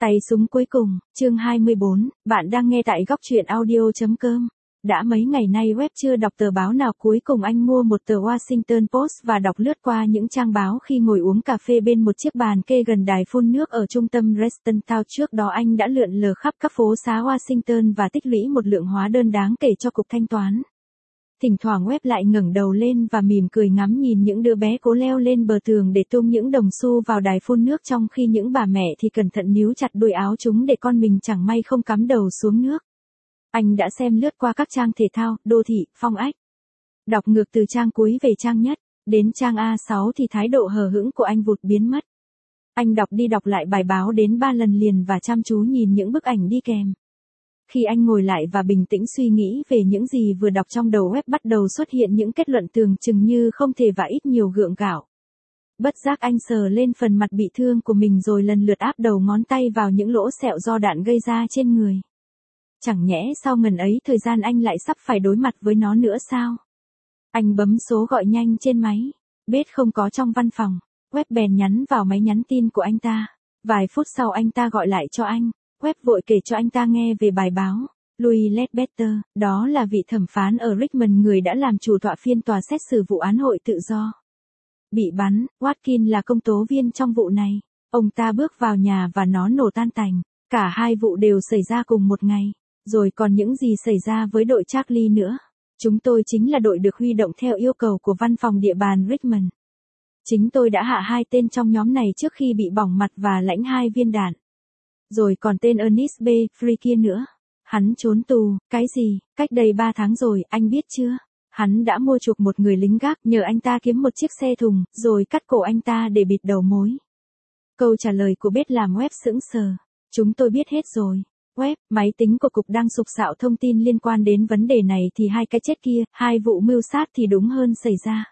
Tay súng cuối cùng, chương 24, bạn đang nghe tại góc truyện audio.com. Đã mấy ngày nay web chưa đọc tờ báo nào, cuối cùng anh mua một tờ Washington Post và đọc lướt qua những trang báo khi ngồi uống cà phê bên một chiếc bàn kê gần đài phun nước ở trung tâm Reston Town. Trước đó anh đã lượn lờ khắp các phố xá Washington và tích lũy một lượng hóa đơn đáng kể cho cục thanh toán. Thỉnh thoảng web lại ngẩng đầu lên và mỉm cười ngắm nhìn những đứa bé cố leo lên bờ tường để tung những đồng xu vào đài phun nước, trong khi những bà mẹ thì cẩn thận níu chặt đuôi áo chúng để con mình chẳng may không cắm đầu xuống nước. Anh đã xem lướt qua các trang thể thao, đô thị, phong ách. Đọc ngược từ trang cuối về trang nhất, đến trang A6 thì thái độ hờ hững của anh vụt biến mất. Anh đọc đi đọc lại bài báo đến 3 lần liền và chăm chú nhìn những bức ảnh đi kèm. Khi anh ngồi lại và bình tĩnh suy nghĩ về những gì vừa đọc, trong đầu web bắt đầu xuất hiện những kết luận tưởng chừng như không thể và ít nhiều gượng gạo. Bất giác anh sờ lên phần mặt bị thương của mình rồi lần lượt áp đầu ngón tay vào những lỗ sẹo do đạn gây ra trên người. Chẳng nhẽ sau ngần ấy thời gian anh lại sắp phải đối mặt với nó nữa sao? Anh bấm số gọi nhanh trên máy. Biết không có trong văn phòng, web bèn nhắn vào máy nhắn tin của anh ta. Vài phút sau anh ta gọi lại cho anh. Web vội kể cho anh ta nghe về bài báo. Louis Ledbetter, đó là vị thẩm phán ở Richmond, người đã làm chủ tọa phiên tòa xét xử vụ án hội tự do bị bắn. Watkins là công tố viên trong vụ này. Ông ta bước vào nhà và nó nổ tan tành. Cả hai vụ đều xảy ra cùng một ngày. Rồi còn những gì xảy ra với đội Charlie nữa? Chúng tôi chính là đội được huy động theo yêu cầu của văn phòng địa bàn Richmond. Chính tôi đã hạ 2 tên trong nhóm này trước khi bị bỏng mặt và lãnh 2 viên đạn. Rồi còn tên Ernest B. Free kia nữa. Hắn trốn tù. Cái gì? Cách đây 3 tháng rồi, anh biết chưa? Hắn đã mua chuộc một người lính gác, nhờ anh ta kiếm một chiếc xe thùng, rồi cắt cổ anh ta để bịt đầu mối. Câu trả lời của Bết làm web sững sờ. Chúng tôi biết hết rồi. Web, máy tính của cục đang sục sạo thông tin liên quan đến vấn đề này thì 2 cái chết kia, 2 vụ mưu sát thì đúng hơn xảy ra.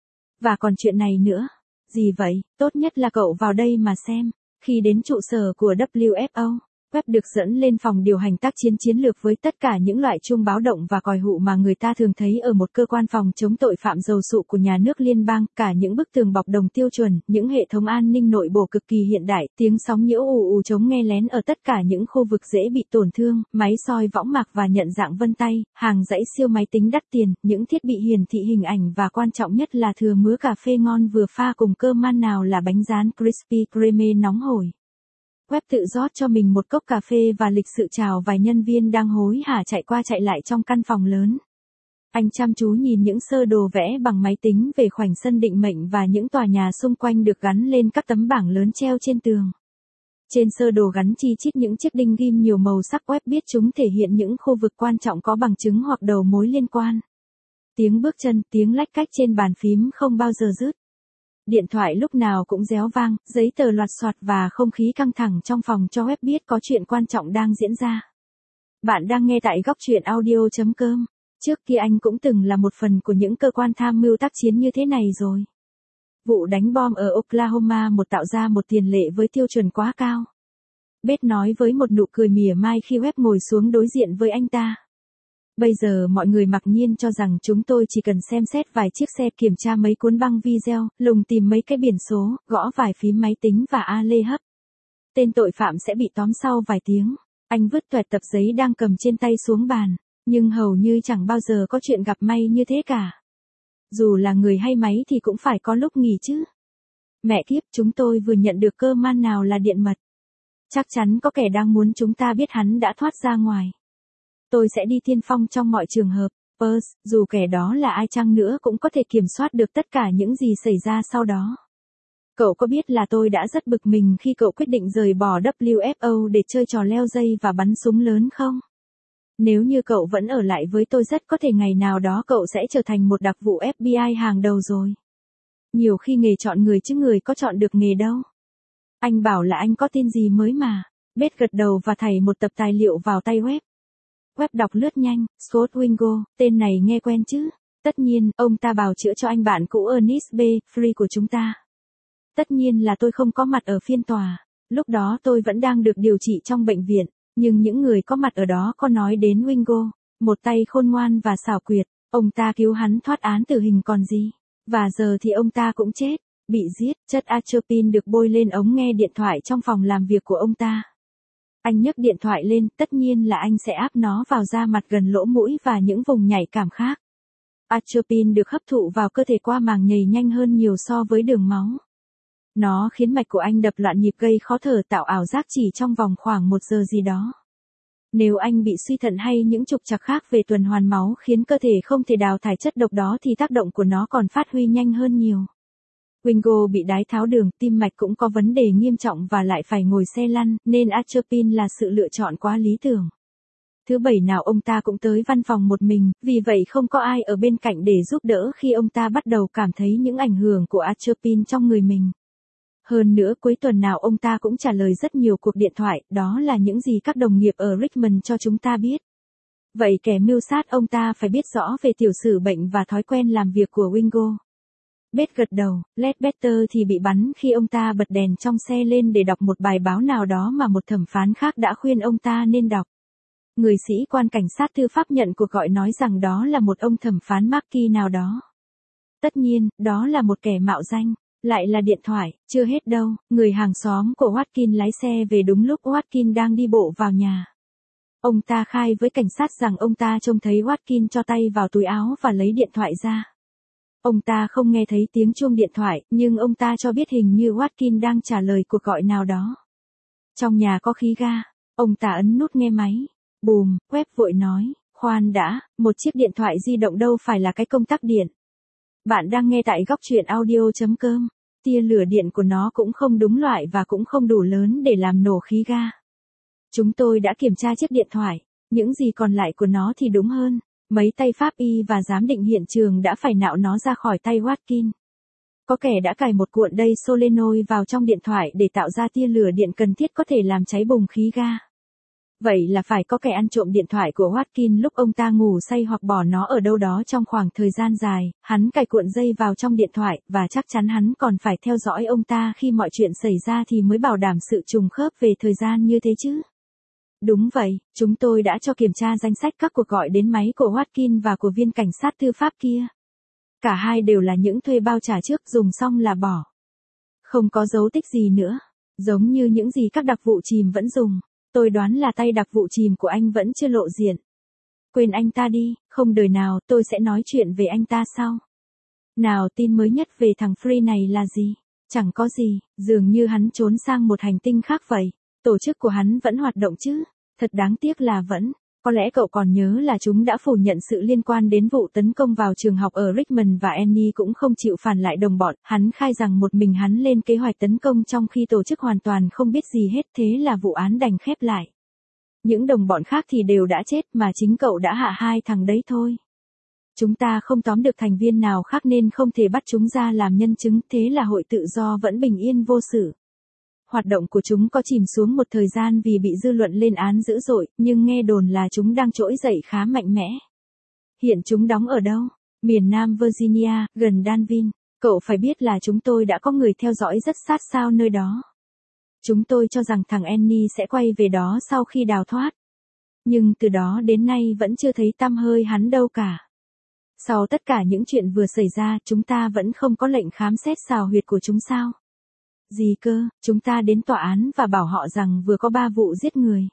Và còn chuyện này nữa. Gì vậy? Tốt nhất là cậu vào đây mà xem. Khi đến trụ sở của WFO, web được dẫn lên phòng điều hành tác chiến chiến lược với tất cả những loại chuông báo động và còi hụ mà người ta thường thấy ở một cơ quan phòng chống tội phạm dầu sụ của nhà nước liên bang, cả những bức tường bọc đồng tiêu chuẩn, những hệ thống an ninh nội bộ cực kỳ hiện đại, tiếng sóng nhiễu ù ù chống nghe lén ở tất cả những khu vực dễ bị tổn thương, máy soi võng mạc và nhận dạng vân tay, hàng dãy siêu máy tính đắt tiền, những thiết bị hiển thị hình ảnh và quan trọng nhất là thừa mứa cà phê ngon vừa pha cùng cơm man, nào là bánh rán Krispy Kreme nóng hổi. Web tự rót cho mình một cốc cà phê và lịch sự chào vài nhân viên đang hối hả chạy qua chạy lại trong căn phòng lớn. Anh chăm chú nhìn những sơ đồ vẽ bằng máy tính về khoảnh sân định mệnh và những tòa nhà xung quanh được gắn lên các tấm bảng lớn treo trên tường. Trên sơ đồ gắn chi chít những chiếc đinh ghim nhiều màu sắc. Web biết chúng thể hiện những khu vực quan trọng có bằng chứng hoặc đầu mối liên quan. Tiếng bước chân, tiếng lách cách trên bàn phím không bao giờ dứt. Điện thoại lúc nào cũng réo vang, giấy tờ loạt soạt và không khí căng thẳng trong phòng cho web biết có chuyện quan trọng đang diễn ra. Bạn đang nghe tại góc truyện audio.com. Trước kia anh cũng từng là một phần của những cơ quan tham mưu tác chiến như thế này rồi. Vụ đánh bom ở Oklahoma tạo ra một tiền lệ với tiêu chuẩn quá cao. Bết nói với một nụ cười mỉa mai khi web ngồi xuống đối diện với anh ta. Bây giờ mọi người mặc nhiên cho rằng chúng tôi chỉ cần xem xét vài chiếc xe, kiểm tra mấy cuốn băng video, lùng tìm mấy cái biển số, gõ vài phím máy tính và lê hấp. Tên tội phạm sẽ bị tóm sau vài tiếng. Anh vứt toẹt tập giấy đang cầm trên tay xuống bàn. Nhưng hầu như chẳng bao giờ có chuyện gặp may như thế cả. Dù là người hay máy thì cũng phải có lúc nghỉ chứ. Mẹ kiếp, chúng tôi vừa nhận được cơ man nào là điện mật. Chắc chắn có kẻ đang muốn chúng ta biết hắn đã thoát ra ngoài. Tôi sẽ đi tiên phong trong mọi trường hợp. Dù kẻ đó là ai chăng nữa cũng có thể kiểm soát được tất cả những gì xảy ra sau đó. Cậu có biết là tôi đã rất bực mình khi cậu quyết định rời bỏ WFO để chơi trò leo dây và bắn súng lớn không? Nếu như cậu vẫn ở lại với tôi, rất có thể ngày nào đó cậu sẽ trở thành một đặc vụ FBI hàng đầu rồi. Nhiều khi nghề chọn người chứ người có chọn được nghề đâu. Anh bảo là anh có tin gì mới mà. Bết gật đầu và thảy một tập tài liệu vào tay web. Web đọc lướt nhanh. Scott Wingo, tên này nghe quen chứ? Tất nhiên, ông ta bào chữa cho anh bạn cũ Ernest B. Free của chúng ta. Tất nhiên là tôi không có mặt ở phiên tòa. Lúc đó tôi vẫn đang được điều trị trong bệnh viện. Nhưng những người có mặt ở đó có nói đến Wingo, một tay khôn ngoan và xảo quyệt. Ông ta cứu hắn thoát án tử hình còn gì. Và giờ thì ông ta cũng chết, bị giết. Chất atropine được bôi lên ống nghe điện thoại trong phòng làm việc của ông ta. Anh nhấc điện thoại lên, tất nhiên là anh sẽ áp nó vào da mặt gần lỗ mũi và những vùng nhạy cảm khác. Atropine được hấp thụ vào cơ thể qua màng nhầy nhanh hơn nhiều so với đường máu. Nó khiến mạch của anh đập loạn nhịp gây khó thở, tạo ảo giác chỉ trong vòng khoảng 1 giờ gì đó. Nếu anh bị suy thận hay những trục trặc khác về tuần hoàn máu khiến cơ thể không thể đào thải chất độc đó thì tác động của nó còn phát huy nhanh hơn nhiều. Wingo bị đái tháo đường, tim mạch cũng có vấn đề nghiêm trọng và lại phải ngồi xe lăn, nên atropine là sự lựa chọn quá lý tưởng. Thứ Bảy nào ông ta cũng tới văn phòng một mình, vì vậy không có ai ở bên cạnh để giúp đỡ khi ông ta bắt đầu cảm thấy những ảnh hưởng của atropine trong người mình. Hơn nữa cuối tuần nào ông ta cũng trả lời rất nhiều cuộc điện thoại, đó là những gì các đồng nghiệp ở Richmond cho chúng ta biết. Vậy kẻ mưu sát ông ta phải biết rõ về tiểu sử bệnh và thói quen làm việc của Wingo. Beth gật đầu, Ledbetter thì bị bắn khi ông ta bật đèn trong xe lên để đọc một bài báo nào đó mà một thẩm phán khác đã khuyên ông ta nên đọc. Người sĩ quan cảnh sát tư pháp nhận cuộc gọi nói rằng đó là một ông thẩm phán Marquis nào đó. Tất nhiên, đó là một kẻ mạo danh. Lại là điện thoại, chưa hết đâu, người hàng xóm của Watkin lái xe về đúng lúc Watkin đang đi bộ vào nhà. Ông ta khai với cảnh sát rằng ông ta trông thấy Watkin cho tay vào túi áo và lấy điện thoại ra. Ông ta không nghe thấy tiếng chuông điện thoại, nhưng ông ta cho biết hình như Watkin đang trả lời cuộc gọi nào đó. Trong nhà có khí ga, ông ta ấn nút nghe máy. Bùm, Webb vội nói, khoan đã, một chiếc điện thoại di động đâu phải là cái công tắc điện. Bạn đang nghe tại góc truyện audio.com. Tia lửa điện của nó cũng không đúng loại và cũng không đủ lớn để làm nổ khí ga. Chúng tôi đã kiểm tra chiếc điện thoại, những gì còn lại của nó thì đúng hơn. Mấy tay pháp y và giám định hiện trường đã phải nạo nó ra khỏi tay Watkin. Có kẻ đã cài một cuộn dây solenoid vào trong điện thoại để tạo ra tia lửa điện cần thiết có thể làm cháy bùng khí ga. Vậy là phải có kẻ ăn trộm điện thoại của Watkin lúc ông ta ngủ say hoặc bỏ nó ở đâu đó trong khoảng thời gian dài, hắn cài cuộn dây vào trong điện thoại, và chắc chắn hắn còn phải theo dõi ông ta khi mọi chuyện xảy ra thì mới bảo đảm sự trùng khớp về thời gian như thế chứ. Đúng vậy, chúng tôi đã cho kiểm tra danh sách các cuộc gọi đến máy của Watkin và của viên cảnh sát tư pháp kia. Cả hai đều là những thuê bao trả trước dùng xong là bỏ. Không có dấu tích gì nữa, giống như những gì các đặc vụ chìm vẫn dùng. Tôi đoán là tay đặc vụ chìm của anh vẫn chưa lộ diện. Quên anh ta đi, không đời nào tôi sẽ nói chuyện về anh ta sau. Nào, tin mới nhất về thằng Free này là gì? Chẳng có gì, dường như hắn trốn sang một hành tinh khác vậy. Tổ chức của hắn vẫn hoạt động chứ? Thật đáng tiếc là vẫn. Có lẽ cậu còn nhớ là chúng đã phủ nhận sự liên quan đến vụ tấn công vào trường học ở Richmond và Annie cũng không chịu phản lại đồng bọn. Hắn khai rằng một mình hắn lên kế hoạch tấn công trong khi tổ chức hoàn toàn không biết gì hết, thế là vụ án đành khép lại. Những đồng bọn khác thì đều đã chết mà chính cậu đã hạ hai thằng đấy thôi. Chúng ta không tóm được thành viên nào khác nên không thể bắt chúng ra làm nhân chứng, thế là hội tự do vẫn bình yên vô sự. Hoạt động của chúng có chìm xuống một thời gian vì bị dư luận lên án dữ dội, nhưng nghe đồn là chúng đang trỗi dậy khá mạnh mẽ. Hiện chúng đóng ở đâu? Miền Nam Virginia, gần Danville. Cậu phải biết là chúng tôi đã có người theo dõi rất sát sao nơi đó. Chúng tôi cho rằng thằng Annie sẽ quay về đó sau khi đào thoát. Nhưng từ đó đến nay vẫn chưa thấy tăm hơi hắn đâu cả. Sau tất cả những chuyện vừa xảy ra, chúng ta vẫn không có lệnh khám xét xào huyệt của chúng sao? Gì cơ, chúng ta đến tòa án và bảo họ rằng vừa có 3 vụ giết người.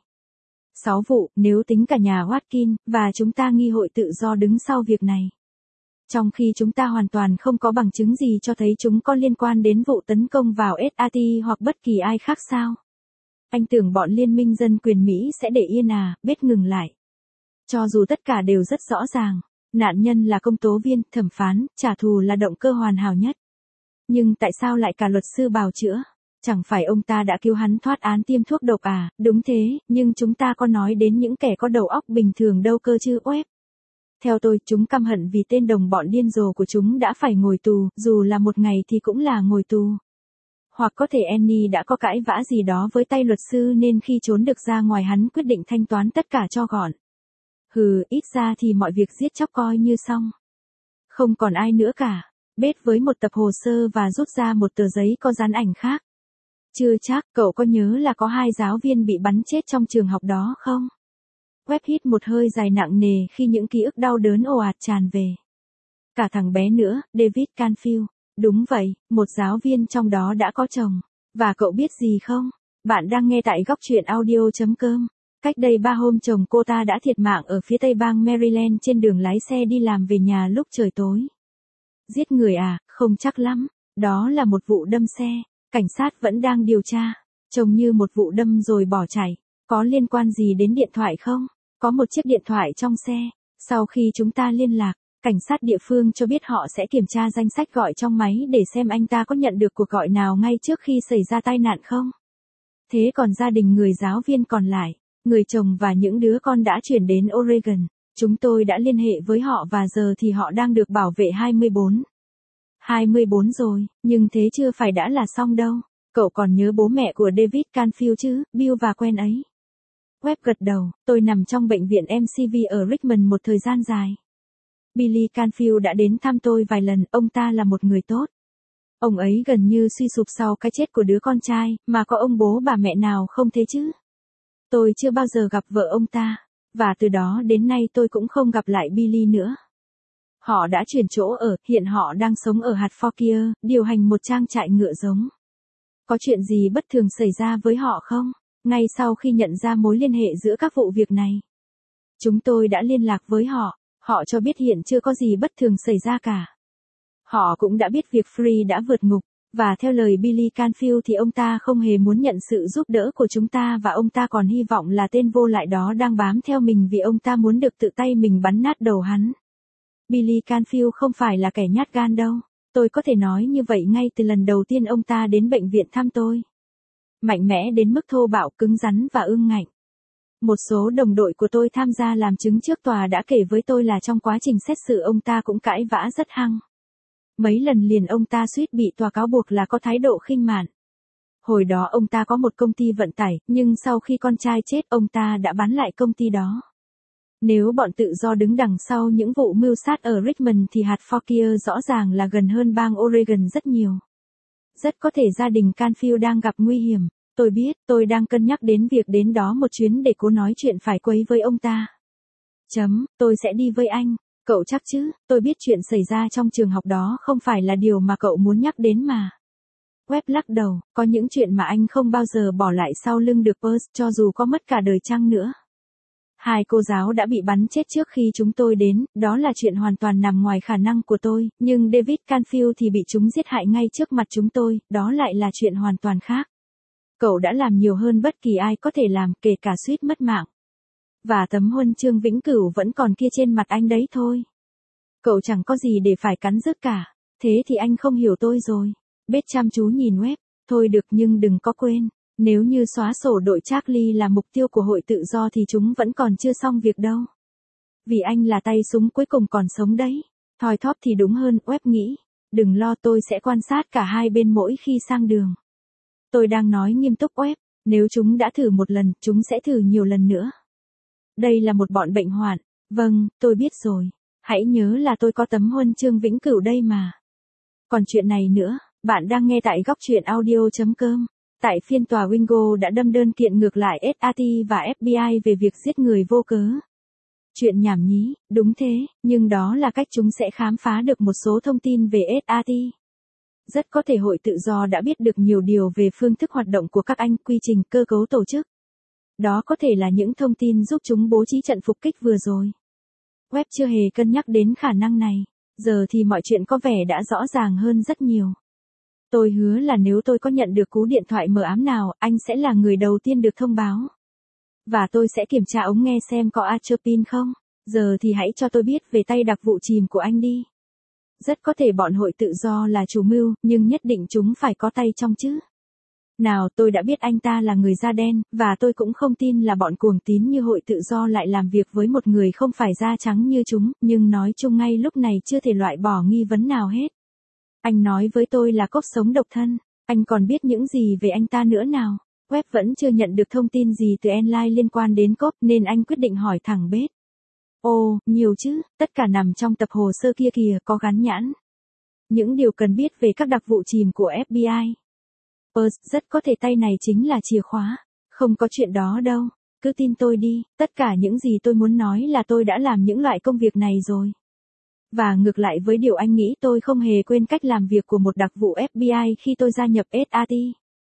6 vụ, nếu tính cả nhà Watkin, và chúng ta nghi hội tự do đứng sau việc này. Trong khi chúng ta hoàn toàn không có bằng chứng gì cho thấy chúng có liên quan đến vụ tấn công vào SAT hoặc bất kỳ ai khác sao? Anh tưởng bọn Liên minh Dân quyền Mỹ sẽ để yên à? Beth ngừng lại. Cho dù tất cả đều rất rõ ràng, nạn nhân là công tố viên, thẩm phán, trả thù là động cơ hoàn hảo nhất. Nhưng tại sao lại cả luật sư bào chữa? Chẳng phải ông ta đã cứu hắn thoát án tiêm thuốc độc à? Đúng thế, nhưng chúng ta có nói đến những kẻ có đầu óc bình thường đâu cơ chứ, Webb. Theo tôi, chúng căm hận vì tên đồng bọn điên rồ của chúng đã phải ngồi tù, dù là một ngày thì cũng là ngồi tù. Hoặc có thể Annie đã có cãi vã gì đó với tay luật sư nên khi trốn được ra ngoài hắn quyết định thanh toán tất cả cho gọn. Hừ, ít ra thì mọi việc giết chóc coi như xong. Không còn ai nữa cả. Beth với một tập hồ sơ và rút ra một tờ giấy có dán ảnh khác. Chưa chắc, cậu có nhớ là có 2 giáo viên bị bắn chết trong trường học đó không? Webb hít một hơi dài nặng nề khi những ký ức đau đớn ồ ạt tràn về. Cả thằng bé nữa, David Canfield. Đúng vậy, một giáo viên trong đó đã có chồng. Và cậu biết gì không? Bạn đang nghe tại góc truyện audio.com. Cách đây 3 hôm chồng cô ta đã thiệt mạng ở phía tây bang Maryland trên đường lái xe đi làm về nhà lúc trời tối. Giết người à, không chắc lắm. Đó là một vụ đâm xe. Cảnh sát vẫn đang điều tra. Trông như một vụ đâm rồi bỏ chạy. Có liên quan gì đến điện thoại không? Có một chiếc điện thoại trong xe. Sau khi chúng ta liên lạc, cảnh sát địa phương cho biết họ sẽ kiểm tra danh sách gọi trong máy để xem anh ta có nhận được cuộc gọi nào ngay trước khi xảy ra tai nạn không. Thế còn gia đình người giáo viên còn lại, người chồng và những đứa con đã chuyển đến Oregon. Chúng tôi đã liên hệ với họ và giờ thì họ đang được bảo vệ 24. 24 rồi, nhưng thế chưa phải đã là xong đâu. Cậu còn nhớ bố mẹ của David Canfield chứ, Bill và Gwen ấy. Webb gật đầu, tôi nằm trong bệnh viện MCV ở Richmond một thời gian dài. Billy Canfield đã đến thăm tôi vài lần, ông ta là một người tốt. Ông ấy gần như suy sụp sau cái chết của đứa con trai, mà có ông bố bà mẹ nào không thế chứ? Tôi chưa bao giờ gặp vợ ông ta, và từ đó đến nay tôi cũng không gặp lại Billy nữa. Họ đã chuyển chỗ ở, hiện họ đang sống ở Hertfordshire, điều hành một trang trại ngựa giống. Có chuyện gì bất thường xảy ra với họ không? Ngay sau khi nhận ra mối liên hệ giữa các vụ việc này, chúng tôi đã liên lạc với họ, họ cho biết hiện chưa có gì bất thường xảy ra cả. Họ cũng đã biết việc Free đã vượt ngục, và theo lời Billy Canfield thì ông ta không hề muốn nhận sự giúp đỡ của chúng ta và ông ta còn hy vọng là tên vô lại đó đang bám theo mình vì ông ta muốn được tự tay mình bắn nát đầu hắn. Billy Canfield không phải là kẻ nhát gan đâu. Tôi có thể nói như vậy ngay từ lần đầu tiên ông ta đến bệnh viện thăm tôi. Mạnh mẽ đến mức thô bạo, cứng rắn và ương ngạnh. Một số đồng đội của tôi tham gia làm chứng trước tòa đã kể với tôi là trong quá trình xét xử ông ta cũng cãi vã rất hăng. Mấy lần liền ông ta suýt bị tòa cáo buộc là có thái độ khinh mạn. Hồi đó ông ta có một công ty vận tải, nhưng sau khi con trai chết ông ta đã bán lại công ty đó. Nếu bọn tự do đứng đằng sau những vụ mưu sát ở Richmond thì Hertfordshire rõ ràng là gần hơn bang Oregon rất nhiều. Rất có thể gia đình Canfield đang gặp nguy hiểm. Tôi biết, tôi đang cân nhắc đến việc đến đó một chuyến để cố nói chuyện phải quấy với ông ta. Tôi sẽ đi với anh. Cậu chắc chứ, tôi biết chuyện xảy ra trong trường học đó không phải là điều mà cậu muốn nhắc đến mà. Webb lắc đầu, có những chuyện mà anh không bao giờ bỏ lại sau lưng được Perth cho dù có mất cả đời chăng nữa. 2 cô giáo đã bị bắn chết trước khi chúng tôi đến, đó là chuyện hoàn toàn nằm ngoài khả năng của tôi, nhưng David Canfield thì bị chúng giết hại ngay trước mặt chúng tôi, đó lại là chuyện hoàn toàn khác. Cậu đã làm nhiều hơn bất kỳ ai có thể làm, kể cả suýt mất mạng. Và tấm huân chương vĩnh cửu vẫn còn kia trên mặt anh đấy thôi. Cậu chẳng có gì để phải cắn rứt cả, thế thì anh không hiểu tôi rồi. Beth chăm chú nhìn Webb, thôi được nhưng đừng có quên. Nếu như xóa sổ đội Charlie là mục tiêu của hội tự do thì chúng vẫn còn chưa xong việc đâu. Vì anh là tay súng cuối cùng còn sống đấy. Thoi thóp thì đúng hơn, Webb nghĩ. Đừng lo, tôi sẽ quan sát cả hai bên mỗi khi sang đường. Tôi đang nói nghiêm túc Webb, nếu chúng đã thử một lần, chúng sẽ thử nhiều lần nữa. Đây là một bọn bệnh hoạn. Vâng, tôi biết rồi. Hãy nhớ là tôi có tấm huân chương vĩnh cửu đây mà. Còn chuyện này nữa, bạn đang nghe tại góc truyện audio.com. Tại phiên tòa Wingo đã đâm đơn kiện ngược lại SAT và FBI về việc giết người vô cớ. Chuyện nhảm nhí, đúng thế, nhưng đó là cách chúng sẽ khám phá được một số thông tin về SAT. Rất có thể hội tự do đã biết được nhiều điều về phương thức hoạt động của các anh, quy trình, cơ cấu tổ chức. Đó có thể là những thông tin giúp chúng bố trí trận phục kích vừa rồi. Webb chưa hề cân nhắc đến khả năng này, giờ thì mọi chuyện có vẻ đã rõ ràng hơn rất nhiều. Tôi hứa là nếu tôi có nhận được cú điện thoại mờ ám nào, anh sẽ là người đầu tiên được thông báo. Và tôi sẽ kiểm tra ống nghe xem có atropine không. Giờ thì hãy cho tôi biết về tay đặc vụ chìm của anh đi. Rất có thể bọn hội tự do là chủ mưu, nhưng nhất định chúng phải có tay trong chứ. Nào, tôi đã biết anh ta là người da đen, và tôi cũng không tin là bọn cuồng tín như hội tự do lại làm việc với một người không phải da trắng như chúng, nhưng nói chung ngay lúc này chưa thể loại bỏ nghi vấn nào hết. Anh nói với tôi là Cốp sống độc thân, anh còn biết những gì về anh ta nữa nào? Webb vẫn chưa nhận được thông tin gì từ Enline liên quan đến Cốp nên anh quyết định hỏi thẳng Beth. Ồ, nhiều chứ, tất cả nằm trong tập hồ sơ kia kìa, có gắn nhãn. Những điều cần biết về các đặc vụ chìm của FBI. Rất có thể tay này chính là chìa khóa. Không có chuyện đó đâu, cứ tin tôi đi, tất cả những gì tôi muốn nói là tôi đã làm những loại công việc này rồi. Và ngược lại với điều anh nghĩ, tôi không hề quên cách làm việc của một đặc vụ FBI khi tôi gia nhập SAT.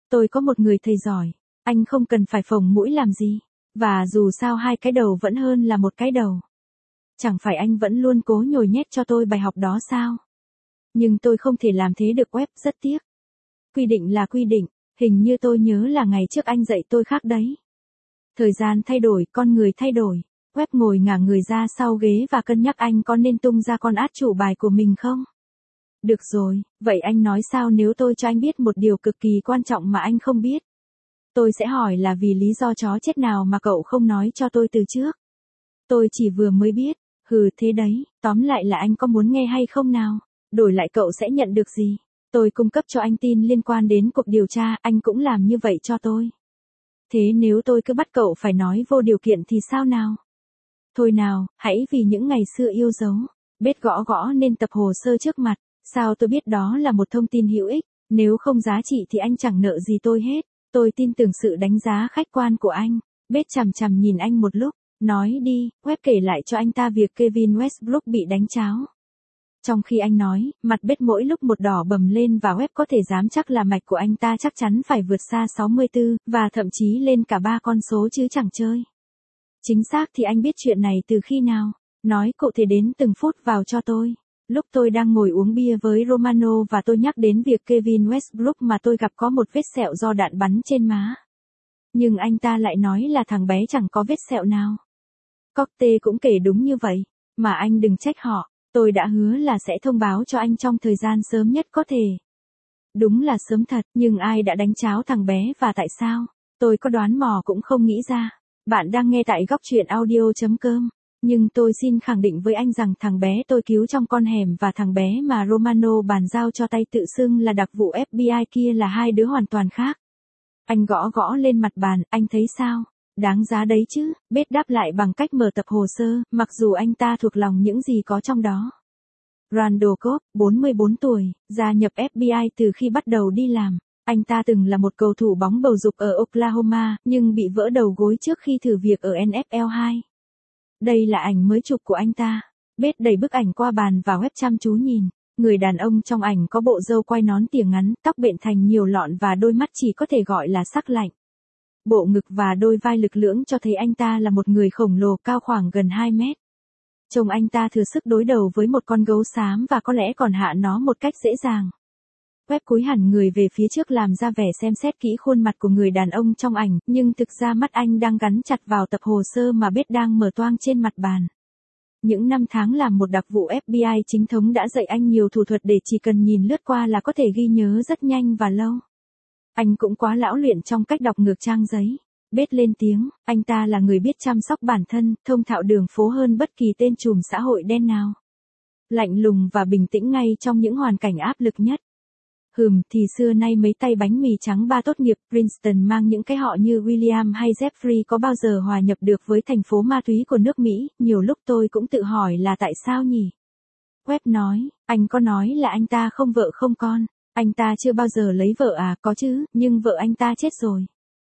Tôi có một người thầy giỏi, anh không cần phải phồng mũi làm gì. Và dù sao hai cái đầu vẫn hơn là một cái đầu. Chẳng phải anh vẫn luôn cố nhồi nhét cho tôi bài học đó sao? Nhưng tôi không thể làm thế được web, rất tiếc. Quy định là quy định, hình như tôi nhớ là ngày trước anh dạy tôi khác đấy. Thời gian thay đổi, con người thay đổi. Web ngồi ngả người ra sau ghế và cân nhắc anh có nên tung ra con át chủ bài của mình không? Được rồi, vậy anh nói sao nếu tôi cho anh biết một điều cực kỳ quan trọng mà anh không biết? Tôi sẽ hỏi là vì lý do chó chết nào mà cậu không nói cho tôi từ trước? Tôi chỉ vừa mới biết, thế đấy, tóm lại là anh có muốn nghe hay không nào? Đổi lại cậu sẽ nhận được gì? Tôi cung cấp cho anh tin liên quan đến cuộc điều tra, anh cũng làm như vậy cho tôi. Thế nếu tôi cứ bắt cậu phải nói vô điều kiện thì sao nào? Thôi nào, hãy vì những ngày xưa yêu dấu, bết gõ gõ nên tập hồ sơ trước mặt, sao tôi biết đó là một thông tin hữu ích, nếu không giá trị thì anh chẳng nợ gì tôi hết, tôi tin tưởng sự đánh giá khách quan của anh, bết chằm chằm nhìn anh một lúc, nói đi, web kể lại cho anh ta việc Kevin Westbrook bị đánh cháo. Trong khi anh nói, mặt bết mỗi lúc một đỏ bầm lên và web có thể dám chắc là mạch của anh ta chắc chắn phải vượt xa 64, và thậm chí lên cả 3 con số chứ chẳng chơi. Chính xác thì anh biết chuyện này từ khi nào? Nói cụ thể đến từng phút vào cho tôi. Lúc tôi đang ngồi uống bia với Romano và tôi nhắc đến việc Kevin Westbrook mà tôi gặp có một vết sẹo do đạn bắn trên má. Nhưng anh ta lại nói là thằng bé chẳng có vết sẹo nào. Cocktail cũng kể đúng như vậy, mà anh đừng trách họ, tôi đã hứa là sẽ thông báo cho anh trong thời gian sớm nhất có thể. Đúng là sớm thật, nhưng ai đã đánh cháo thằng bé và tại sao? Tôi có đoán mò cũng không nghĩ ra. Bạn đang nghe tại góc truyện audio.com. Nhưng tôi xin khẳng định với anh rằng thằng bé tôi cứu trong con hẻm và thằng bé mà Romano bàn giao cho tay tự xưng là đặc vụ FBI kia là hai đứa hoàn toàn khác. Anh gõ gõ lên mặt bàn, anh thấy sao? Đáng giá đấy chứ, bết đáp lại bằng cách mở tập hồ sơ, mặc dù anh ta thuộc lòng những gì có trong đó. Randall Cobb, 44 tuổi, gia nhập FBI từ khi bắt đầu đi làm. Anh ta từng là một cầu thủ bóng bầu dục ở Oklahoma, nhưng bị vỡ đầu gối trước khi thử việc ở NFL 2. Đây là ảnh mới chụp của anh ta. Bết đẩy bức ảnh qua bàn và web chăm chú nhìn. Người đàn ông trong ảnh có bộ râu quai nón tỉa ngắn, tóc bện thành nhiều lọn và đôi mắt chỉ có thể gọi là sắc lạnh. Bộ ngực và đôi vai lực lưỡng cho thấy anh ta là một người khổng lồ cao khoảng gần 2 mét. Trông anh ta thừa sức đối đầu với một con gấu xám và có lẽ còn hạ nó một cách dễ dàng. Web cúi hẳn người về phía trước làm ra vẻ xem xét kỹ khuôn mặt của người đàn ông trong ảnh, nhưng thực ra mắt anh đang gắn chặt vào tập hồ sơ mà bết đang mở toang trên mặt bàn. Những năm tháng làm một đặc vụ FBI chính thống đã dạy anh nhiều thủ thuật để chỉ cần nhìn lướt qua là có thể ghi nhớ rất nhanh và lâu. Anh cũng quá lão luyện trong cách đọc ngược trang giấy. Bết lên tiếng, anh ta là người biết chăm sóc bản thân, thông thạo đường phố hơn bất kỳ tên trùm xã hội đen nào. Lạnh lùng và bình tĩnh ngay trong những hoàn cảnh áp lực nhất. Thì xưa nay mấy tay bánh mì trắng ba tốt nghiệp Princeton mang những cái họ như William hay Jeffrey có bao giờ hòa nhập được với thành phố ma túy của nước Mỹ, nhiều lúc tôi cũng tự hỏi là tại sao nhỉ? Web nói, anh có nói là anh ta không vợ không con, anh ta chưa bao giờ lấy vợ à, có chứ, nhưng vợ anh ta chết rồi.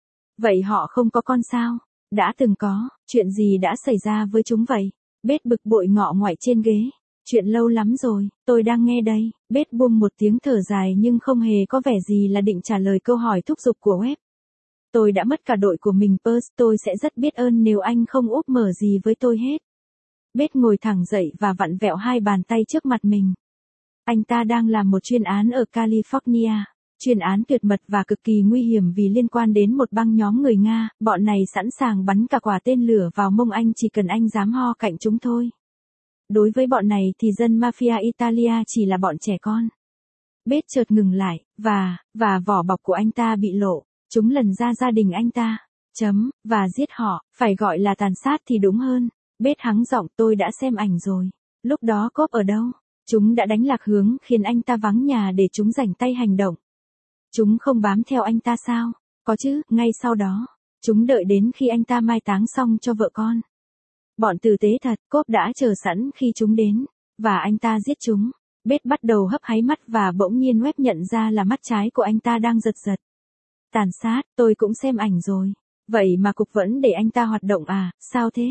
Vậy họ không có con sao? Đã từng có, chuyện gì đã xảy ra với chúng vậy? Bết bực bội ngọ ngoại trên ghế. Chuyện lâu lắm rồi, tôi đang nghe đây. Bết buông một tiếng thở dài nhưng không hề có vẻ gì là định trả lời câu hỏi thúc giục của web. Tôi đã mất cả đội của mình Purse, tôi sẽ rất biết ơn nếu anh không úp mở gì với tôi hết. Bết ngồi thẳng dậy và vặn vẹo hai bàn tay trước mặt mình. Anh ta đang làm một chuyên án ở California. Chuyên án tuyệt mật và cực kỳ nguy hiểm vì liên quan đến một băng nhóm người Nga, bọn này sẵn sàng bắn cả quả tên lửa vào mông anh chỉ cần anh dám ho cạnh chúng thôi. Đối với bọn này thì dân mafia Italia chỉ là bọn trẻ con. Bết chợt ngừng lại, và vỏ bọc của anh ta bị lộ, chúng lần ra gia đình anh ta, và giết họ, phải gọi là tàn sát thì đúng hơn. Bết hắng giọng, tôi đã xem ảnh rồi. Lúc đó Cobb ở đâu? Chúng đã đánh lạc hướng khiến anh ta vắng nhà để chúng rảnh tay hành động. Chúng không bám theo anh ta sao? Có chứ, ngay sau đó. Chúng đợi đến khi anh ta mai táng xong cho vợ con. Bọn tử tế thật, Cobb đã chờ sẵn khi chúng đến. Và anh ta giết chúng. Bết bắt đầu hấp háy mắt và bỗng nhiên web nhận ra là mắt trái của anh ta đang giật giật. Tàn sát, tôi cũng xem ảnh rồi. Vậy mà cục vẫn để anh ta hoạt động à, sao thế?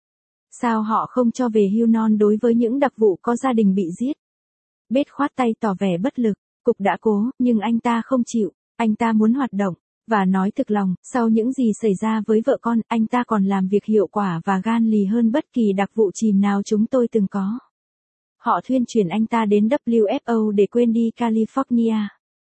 Sao họ không cho về hưu non đối với những đặc vụ có gia đình bị giết? Bết khoát tay tỏ vẻ bất lực. Cục đã cố, nhưng anh ta không chịu. Anh ta muốn hoạt động. Và nói thực lòng, sau những gì xảy ra với vợ con, anh ta còn làm việc hiệu quả và gan lì hơn bất kỳ đặc vụ chìm nào chúng tôi từng có. Họ thuyên chuyển anh ta đến WFO để quên đi California.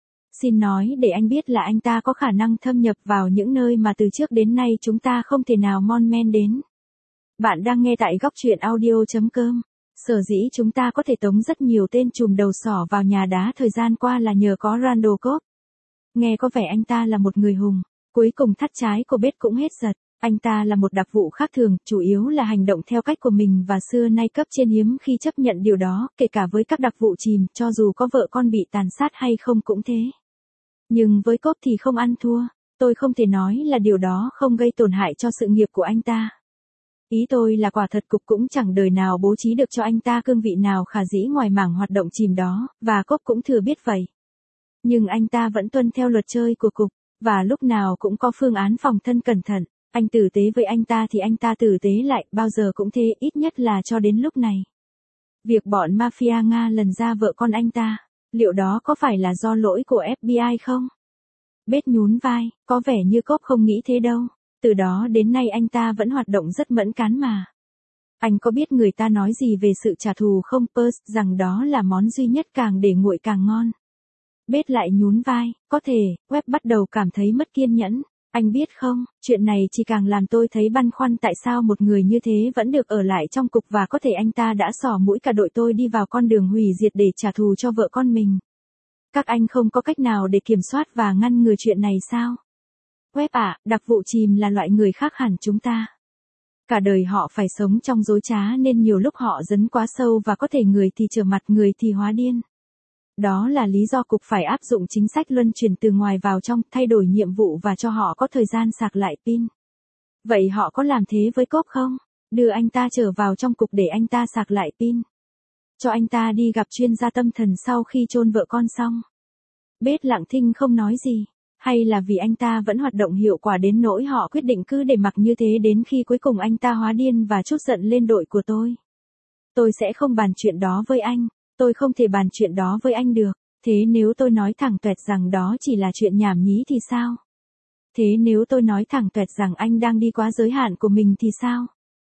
Xin nói để anh biết là anh ta có khả năng thâm nhập vào những nơi mà từ trước đến nay chúng ta không thể nào mon men đến. Bạn đang nghe tại góc truyện audio.com. Sở dĩ chúng ta có thể tống rất nhiều tên trùm đầu sỏ vào nhà đá thời gian qua là nhờ có Randall Cobb. Nghe có vẻ anh ta là một người hùng. Cuối cùng thắt trái của bết cũng hết giật. Anh ta là một đặc vụ khác thường, chủ yếu là hành động theo cách của mình và xưa nay cấp trên hiếm khi chấp nhận điều đó, kể cả với các đặc vụ chìm, cho dù có vợ con bị tàn sát hay không cũng thế. Nhưng với Cobb thì không ăn thua. Tôi không thể nói là điều đó không gây tổn hại cho sự nghiệp của anh ta. Ý tôi là quả thật cục cũng chẳng đời nào bố trí được cho anh ta cương vị nào khả dĩ ngoài mảng hoạt động chìm đó, và Cobb cũng thừa biết vậy. Nhưng anh ta vẫn tuân theo luật chơi của cục, và lúc nào cũng có phương án phòng thân cẩn thận. Anh tử tế với anh ta thì anh ta tử tế lại, bao giờ cũng thế, ít nhất là cho đến lúc này. Việc bọn mafia Nga lần ra vợ con anh ta, liệu đó có phải là do lỗi của FBI không? Bết nhún vai, có vẻ như Cobb không nghĩ thế đâu. Từ đó đến nay anh ta vẫn hoạt động rất mẫn cán mà. Anh có biết người ta nói gì về sự trả thù không, Pearce, rằng đó là món duy nhất càng để nguội càng ngon. Bết lại nhún vai, có thể, Webb bắt đầu cảm thấy mất kiên nhẫn. Anh biết không, chuyện này chỉ càng làm tôi thấy băn khoăn tại sao một người như thế vẫn được ở lại trong cục và có thể anh ta đã xỏ mũi cả đội tôi đi vào con đường hủy diệt để trả thù cho vợ con mình. Các anh không có cách nào để kiểm soát và ngăn ngừa chuyện này sao? Webb ạ, đặc vụ chìm là loại người khác hẳn chúng ta. Cả đời họ phải sống trong dối trá nên nhiều lúc họ dấn quá sâu và có thể người thì trở mặt người thì hóa điên. Đó là lý do cục phải áp dụng chính sách luân chuyển từ ngoài vào trong, thay đổi nhiệm vụ và cho họ có thời gian sạc lại pin. Vậy họ có làm thế với Cobb không? Đưa anh ta trở vào trong cục để anh ta sạc lại pin. Cho anh ta đi gặp chuyên gia tâm thần sau khi chôn vợ con xong. Bết lặng thinh không nói gì. Hay là vì anh ta vẫn hoạt động hiệu quả đến nỗi họ quyết định cứ để mặc như thế đến khi cuối cùng anh ta hóa điên và trút giận lên đội của tôi. Tôi sẽ không bàn chuyện đó với anh. Tôi không thể bàn chuyện đó với anh được. Thế nếu tôi nói thẳng toẹt rằng đó chỉ là chuyện nhảm nhí thì sao? Thế nếu tôi nói thẳng toẹt rằng anh đang đi quá giới hạn của mình thì sao?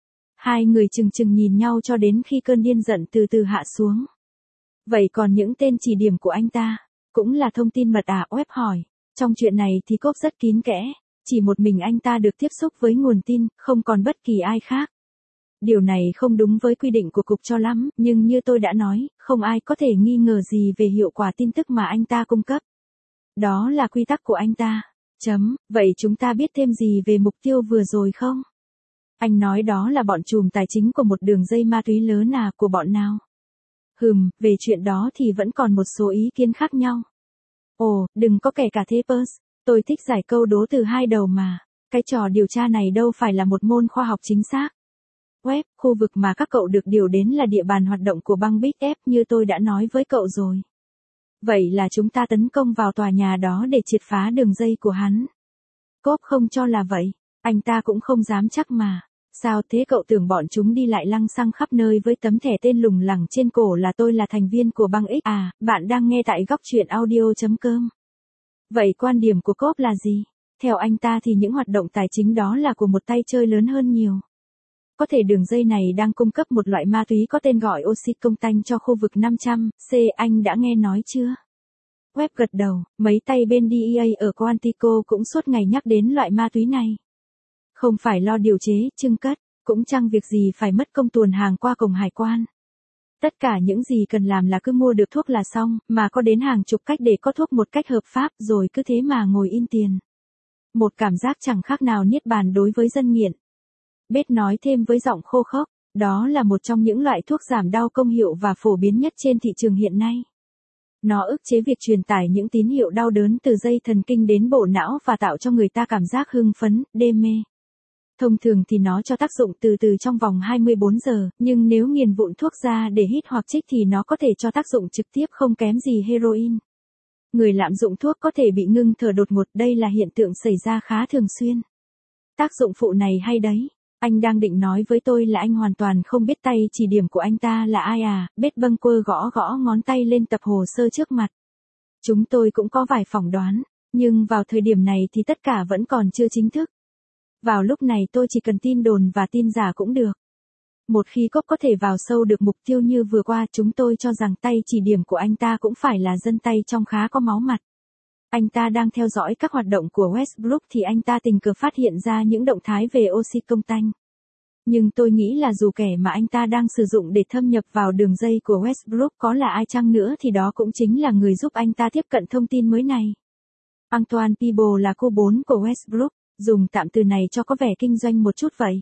Hai người chừng chừng nhìn nhau cho đến khi cơn điên giận từ từ hạ xuống. Vậy còn những tên chỉ điểm của anh ta, cũng là thông tin mật à? Webb hỏi. Trong chuyện này thì Cobb rất kín kẽ, chỉ một mình anh ta được tiếp xúc với nguồn tin, không còn bất kỳ ai khác. Điều này không đúng với quy định của cục cho lắm, nhưng như tôi đã nói, không ai có thể nghi ngờ gì về hiệu quả tin tức mà anh ta cung cấp. Đó là quy tắc của anh ta. Vậy chúng ta biết thêm gì về mục tiêu vừa rồi không? Anh nói đó là bọn trùm tài chính của một đường dây ma túy lớn của bọn nào? Về chuyện đó thì vẫn còn một số ý kiến khác nhau. Ồ, đừng có kể cả thế Pearce, tôi thích giải câu đố từ hai đầu mà. Cái trò điều tra này đâu phải là một môn khoa học chính xác. Webb, khu vực mà các cậu được điều đến là địa bàn hoạt động của băng Big F như tôi đã nói với cậu rồi. Vậy là chúng ta tấn công vào tòa nhà đó để triệt phá đường dây của hắn. Cobb không cho là vậy, anh ta cũng không dám chắc mà. Sao thế cậu tưởng bọn chúng đi lại lăng xăng khắp nơi với tấm thẻ tên lủng lẳng trên cổ là tôi là thành viên của băng X à? Bạn đang nghe tại góc truyện audio.com. Vậy quan điểm của Cobb là gì? Theo anh ta thì những hoạt động tài chính đó là của một tay chơi lớn hơn nhiều. Có thể đường dây này đang cung cấp một loại ma túy có tên gọi oxycontin cho khu vực 500C, anh đã nghe nói chưa? Webb gật đầu, mấy tay bên DEA ở Quantico cũng suốt ngày nhắc đến loại ma túy này. Không phải lo điều chế, trưng cất, cũng chẳng việc gì phải mất công tuồn hàng qua cổng hải quan. Tất cả những gì cần làm là cứ mua được thuốc là xong, mà có đến hàng chục cách để có thuốc một cách hợp pháp rồi cứ thế mà ngồi in tiền. Một cảm giác chẳng khác nào niết bàn đối với dân nghiện. Bết nói thêm với giọng khô khốc, đó là một trong những loại thuốc giảm đau công hiệu và phổ biến nhất trên thị trường hiện nay. Nó ức chế việc truyền tải những tín hiệu đau đớn từ dây thần kinh đến bộ não và tạo cho người ta cảm giác hưng phấn, đê mê. Thông thường thì nó cho tác dụng từ từ trong vòng 24 giờ, nhưng nếu nghiền vụn thuốc ra để hít hoặc chích thì nó có thể cho tác dụng trực tiếp không kém gì heroin. Người lạm dụng thuốc có thể bị ngưng thở đột ngột, đây là hiện tượng xảy ra khá thường xuyên. Tác dụng phụ này hay đấy. Anh đang định nói với tôi là anh hoàn toàn không biết tay chỉ điểm của anh ta là ai à? Bết bâng quơ gõ ngón tay lên tập hồ sơ trước mặt. Chúng tôi cũng có vài phỏng đoán. Nhưng vào thời điểm này thì tất cả vẫn còn chưa chính thức. Vào lúc này tôi chỉ cần tin đồn và tin giả cũng được. Một khi Cốp có thể vào sâu được mục tiêu như vừa qua, chúng tôi cho rằng tay chỉ điểm của anh ta cũng phải là dân tay trong khá có máu mặt. Anh ta đang theo dõi các hoạt động của Westbrook thì anh ta tình cờ phát hiện ra những động thái về oxy công tanh. Nhưng tôi nghĩ là dù kẻ mà anh ta đang sử dụng để thâm nhập vào đường dây của Westbrook có là ai chăng nữa thì đó cũng chính là người giúp anh ta tiếp cận thông tin mới này. Antoine Peeble là cô 4 của Westbrook, dùng tạm từ này cho có vẻ kinh doanh một chút vậy.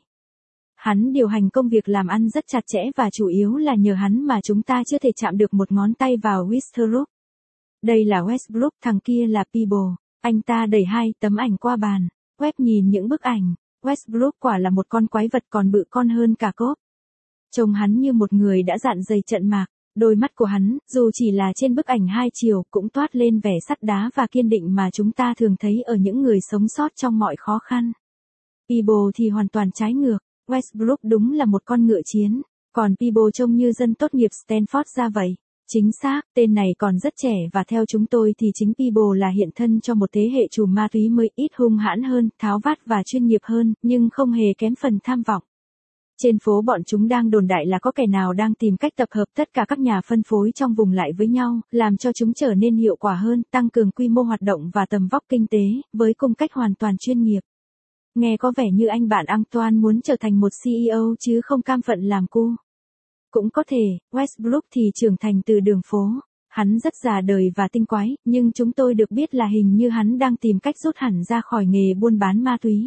Hắn điều hành công việc làm ăn rất chặt chẽ và chủ yếu là nhờ hắn mà chúng ta chưa thể chạm được một ngón tay vào Westbrook. Đây là Westbrook, thằng kia là Peeble. Anh ta đẩy 2 tấm ảnh qua bàn. Webb nhìn những bức ảnh. Westbrook quả là một con quái vật còn bự con hơn cả Cốp. Trông hắn như một người đã dạn dày trận mạc. Đôi mắt của hắn, dù chỉ là trên bức ảnh 2 chiều, cũng toát lên vẻ sắt đá và kiên định mà chúng ta thường thấy ở những người sống sót trong mọi khó khăn. Peeble thì hoàn toàn trái ngược. Westbrook đúng là một con ngựa chiến, còn Peeble trông như dân tốt nghiệp Stanford ra vậy. Chính xác, tên này còn rất trẻ và theo chúng tôi thì chính Peeble là hiện thân cho một thế hệ trùm ma túy mới, ít hung hãn hơn, tháo vát và chuyên nghiệp hơn, nhưng không hề kém phần tham vọng. Trên phố bọn chúng đang đồn đại là có kẻ nào đang tìm cách tập hợp tất cả các nhà phân phối trong vùng lại với nhau, làm cho chúng trở nên hiệu quả hơn, tăng cường quy mô hoạt động và tầm vóc kinh tế, với cung cách hoàn toàn chuyên nghiệp. Nghe có vẻ như anh bạn Antoine muốn trở thành một CEO chứ không cam phận làm cu. Cũng có thể, Westbrook thì trưởng thành từ đường phố. Hắn rất già đời và tinh quái, nhưng chúng tôi được biết là hình như hắn đang tìm cách rút hẳn ra khỏi nghề buôn bán ma túy.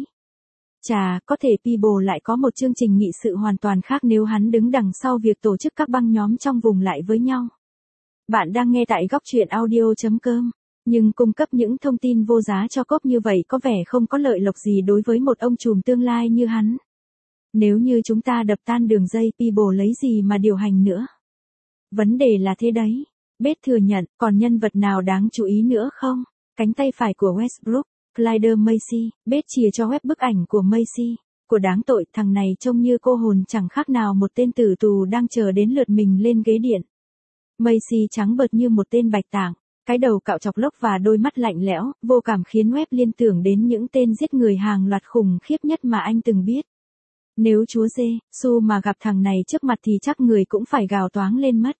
Chà, có thể Peeble lại có một chương trình nghị sự hoàn toàn khác nếu hắn đứng đằng sau việc tổ chức các băng nhóm trong vùng lại với nhau. Bạn đang nghe tại góc truyện audio.com. Nhưng cung cấp những thông tin vô giá cho Cốp như vậy có vẻ không có lợi lộc gì đối với một ông trùm tương lai như hắn. Nếu như chúng ta đập tan đường dây, Peeble lấy gì mà điều hành nữa? Vấn đề là thế đấy. Bết thừa nhận, còn nhân vật nào đáng chú ý nữa không? Cánh tay phải của Westbrook, Clyde Macy. Bết chìa cho Webb bức ảnh của Macy. Của đáng tội, thằng này trông như cô hồn chẳng khác nào một tên tử tù đang chờ đến lượt mình lên ghế điện. Macy trắng bợt như một tên bạch tạng. Cái đầu cạo chọc lốc và đôi mắt lạnh lẽo, vô cảm khiến Webb liên tưởng đến những tên giết người hàng loạt khủng khiếp nhất mà anh từng biết. Nếu chúa Giê-xu mà gặp thằng này trước mặt thì chắc người cũng phải gào toáng lên mất.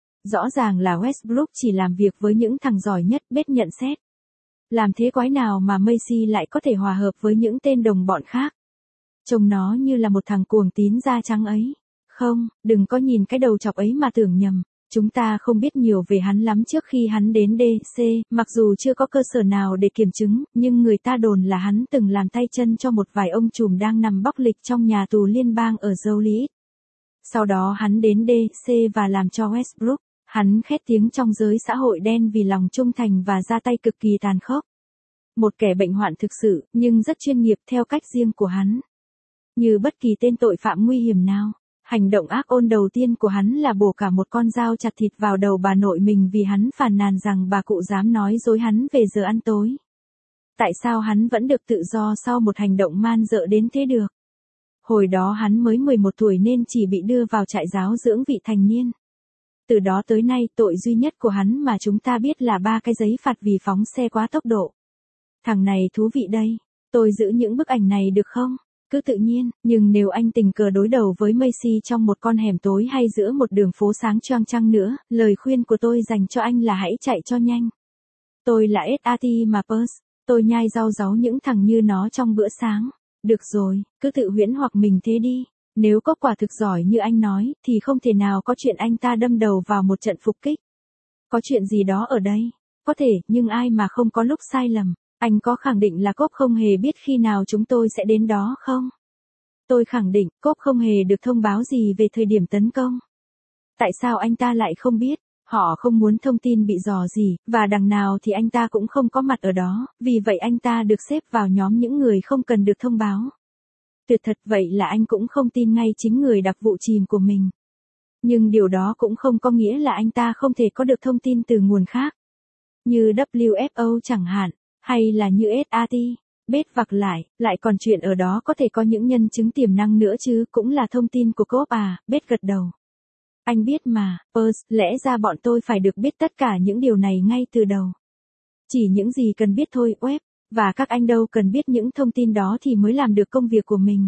Rõ ràng là Westbrook chỉ làm việc với những thằng giỏi nhất, Bết nhận xét. Làm thế quái nào mà Macy lại có thể hòa hợp với những tên đồng bọn khác? Trông nó như là một thằng cuồng tín da trắng ấy. Không, đừng có nhìn cái đầu chọc ấy mà tưởng nhầm. Chúng ta không biết nhiều về hắn lắm trước khi hắn đến DC, mặc dù chưa có cơ sở nào để kiểm chứng, nhưng người ta đồn là hắn từng làm tay chân cho một vài ông trùm đang nằm bóc lịch trong nhà tù liên bang ở Joliet. Sau đó hắn đến DC và làm cho Westbrook. Hắn khét tiếng trong giới xã hội đen vì lòng trung thành và ra tay cực kỳ tàn khốc. Một kẻ bệnh hoạn thực sự, nhưng rất chuyên nghiệp theo cách riêng của hắn. Như bất kỳ tên tội phạm nguy hiểm nào. Hành động ác ôn đầu tiên của hắn là bổ cả một con dao chặt thịt vào đầu bà nội mình vì hắn phàn nàn rằng bà cụ dám nói dối hắn về giờ ăn tối. Tại sao hắn vẫn được tự do sau một hành động man dợ đến thế được? Hồi đó hắn mới 11 tuổi nên chỉ bị đưa vào trại giáo dưỡng vị thành niên. Từ đó tới nay tội duy nhất của hắn mà chúng ta biết là 3 cái giấy phạt vì phóng xe quá tốc độ. Thằng này thú vị đây, tôi giữ những bức ảnh này được không? Cứ tự nhiên, nhưng nếu anh tình cờ đối đầu với Macy trong một con hẻm tối hay giữa một đường phố sáng choang chang nữa, lời khuyên của tôi dành cho anh là hãy chạy cho nhanh. Tôi là SAT mà Purse, tôi nhai rau ráu những thằng như nó trong bữa sáng. Được rồi, cứ tự huyễn hoặc mình thế đi. Nếu có quả thực giỏi như anh nói, thì không thể nào có chuyện anh ta đâm đầu vào một trận phục kích. Có chuyện gì đó ở đây. Có thể, nhưng ai mà không có lúc sai lầm. Anh có khẳng định là Cốp không hề biết khi nào chúng tôi sẽ đến đó không? Tôi khẳng định, Cốp không hề được thông báo gì về thời điểm tấn công. Tại sao anh ta lại không biết? Họ không muốn thông tin bị rò rỉ, và đằng nào thì anh ta cũng không có mặt ở đó, vì vậy anh ta được xếp vào nhóm những người không cần được thông báo. Tuyệt thật, vậy là anh cũng không tin ngay chính người đặc vụ chìm của mình. Nhưng điều đó cũng không có nghĩa là anh ta không thể có được thông tin từ nguồn khác. Như WFO chẳng hạn, hay là như SAT. Bết vặc lại còn chuyện ở đó có thể có những nhân chứng tiềm năng nữa chứ, cũng là thông tin của Cốp à, Bết gật đầu. Anh biết mà, Purse, lẽ ra bọn tôi phải được biết tất cả những điều này ngay từ đầu. Chỉ những gì cần biết thôi, web. Và các anh đâu cần biết những thông tin đó thì mới làm được công việc của mình.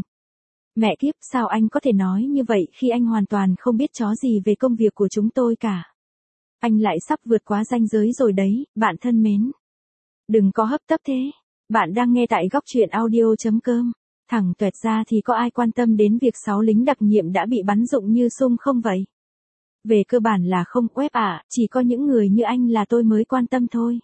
Mẹ kiếp, sao anh có thể nói như vậy khi anh hoàn toàn không biết chó gì về công việc của chúng tôi cả. Anh lại sắp vượt quá ranh giới rồi đấy, bạn thân mến. Đừng có hấp tấp thế. Bạn đang nghe tại góc truyện audio.com. Thẳng tuẹt ra thì có ai quan tâm đến việc 6 lính đặc nhiệm đã bị bắn rụng như sung không vậy? Về cơ bản là không, web ạ, chỉ có những người như anh là tôi mới quan tâm thôi.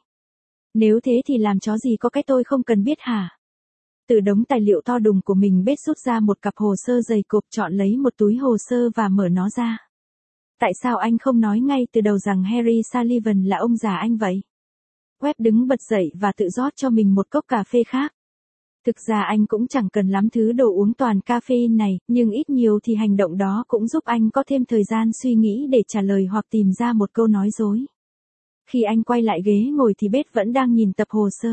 Nếu thế thì làm chó gì có cái tôi không cần biết hả? Từ đống tài liệu to đùng của mình Bết rút ra một cặp hồ sơ dày cộp, chọn lấy một túi hồ sơ và mở nó ra. Tại sao anh không nói ngay từ đầu rằng Harry Sullivan là ông già anh vậy? Web đứng bật dậy và tự rót cho mình một cốc cà phê khác. Thực ra anh cũng chẳng cần lắm thứ đồ uống toàn caffeine này, nhưng ít nhiều thì hành động đó cũng giúp anh có thêm thời gian suy nghĩ để trả lời hoặc tìm ra một câu nói dối. Khi anh quay lại ghế ngồi thì Bết vẫn đang nhìn tập hồ sơ.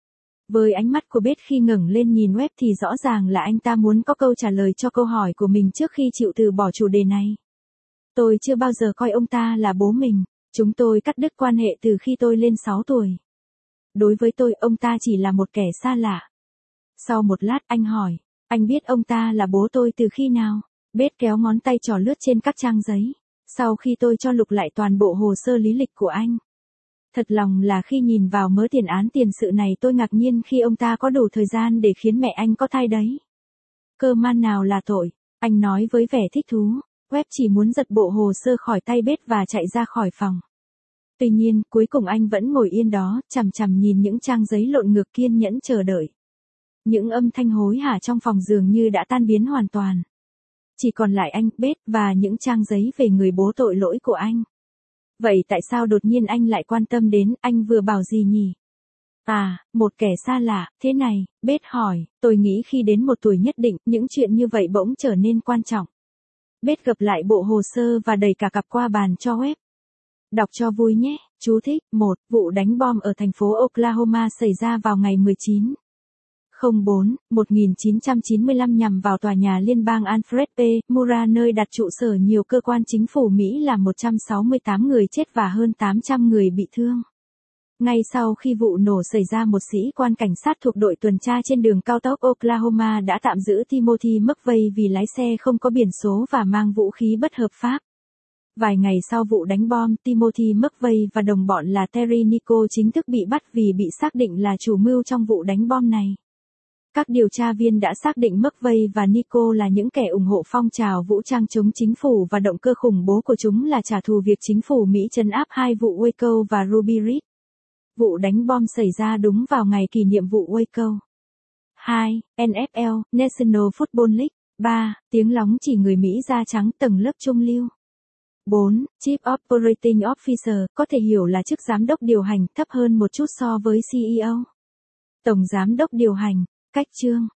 Với ánh mắt của Bết khi ngẩng lên nhìn web thì rõ ràng là anh ta muốn có câu trả lời cho câu hỏi của mình trước khi chịu từ bỏ chủ đề này. Tôi chưa bao giờ coi ông ta là bố mình. Chúng tôi cắt đứt quan hệ từ khi tôi lên 6 tuổi. Đối với tôi, ông ta chỉ là một kẻ xa lạ. Sau một lát anh hỏi, anh biết ông ta là bố tôi từ khi nào? Bết kéo ngón tay trỏ lướt trên các trang giấy. Sau khi tôi cho lục lại toàn bộ hồ sơ lý lịch của anh. Thật lòng là khi nhìn vào mớ tiền án tiền sự này tôi ngạc nhiên khi ông ta có đủ thời gian để khiến mẹ anh có thai đấy. Cơ man nào là tội, anh nói với vẻ thích thú. Web chỉ muốn giật bộ hồ sơ khỏi tay Bết và chạy ra khỏi phòng. Tuy nhiên, cuối cùng anh vẫn ngồi yên đó, chằm chằm nhìn những trang giấy lộn ngược kiên nhẫn chờ đợi. Những âm thanh hối hả trong phòng dường như đã tan biến hoàn toàn. Chỉ còn lại anh, Bết và những trang giấy về người bố tội lỗi của anh. Vậy tại sao đột nhiên anh lại quan tâm đến, anh vừa bảo gì nhỉ? À, một kẻ xa lạ, thế này, Bết hỏi, tôi nghĩ khi đến một tuổi nhất định, những chuyện như vậy bỗng trở nên quan trọng. Bết gập lại bộ hồ sơ và đẩy cả cặp qua bàn cho web. Đọc cho vui nhé, chú thích. 1. Vụ đánh bom ở thành phố Oklahoma xảy ra vào ngày 19/04/1995 nhằm vào tòa nhà liên bang Alfred P. Murrah nơi đặt trụ sở nhiều cơ quan chính phủ Mỹ, làm 168 người chết và hơn 800 người bị thương. Ngay sau khi vụ nổ xảy ra, một sĩ quan cảnh sát thuộc đội tuần tra trên đường cao tốc Oklahoma đã tạm giữ Timothy McVeigh vì lái xe không có biển số và mang vũ khí bất hợp pháp. Vài ngày sau vụ đánh bom, Timothy McVeigh và đồng bọn là Terry Nico chính thức bị bắt vì bị xác định là chủ mưu trong vụ đánh bom này. Các điều tra viên đã xác định McVeigh và Nico là những kẻ ủng hộ phong trào vũ trang chống chính phủ và động cơ khủng bố của chúng là trả thù việc chính phủ Mỹ trấn áp hai vụ Waco và Ruby Ridge. Vụ đánh bom xảy ra đúng vào ngày kỷ niệm vụ Waco. 2. NFL, National Football League. 3. Tiếng lóng chỉ người Mỹ da trắng, tầng lớp trung lưu. 4. Chief Operating Officer, có thể hiểu là chức giám đốc điều hành, thấp hơn một chút so với CEO. Tổng giám đốc điều hành. Cách chương.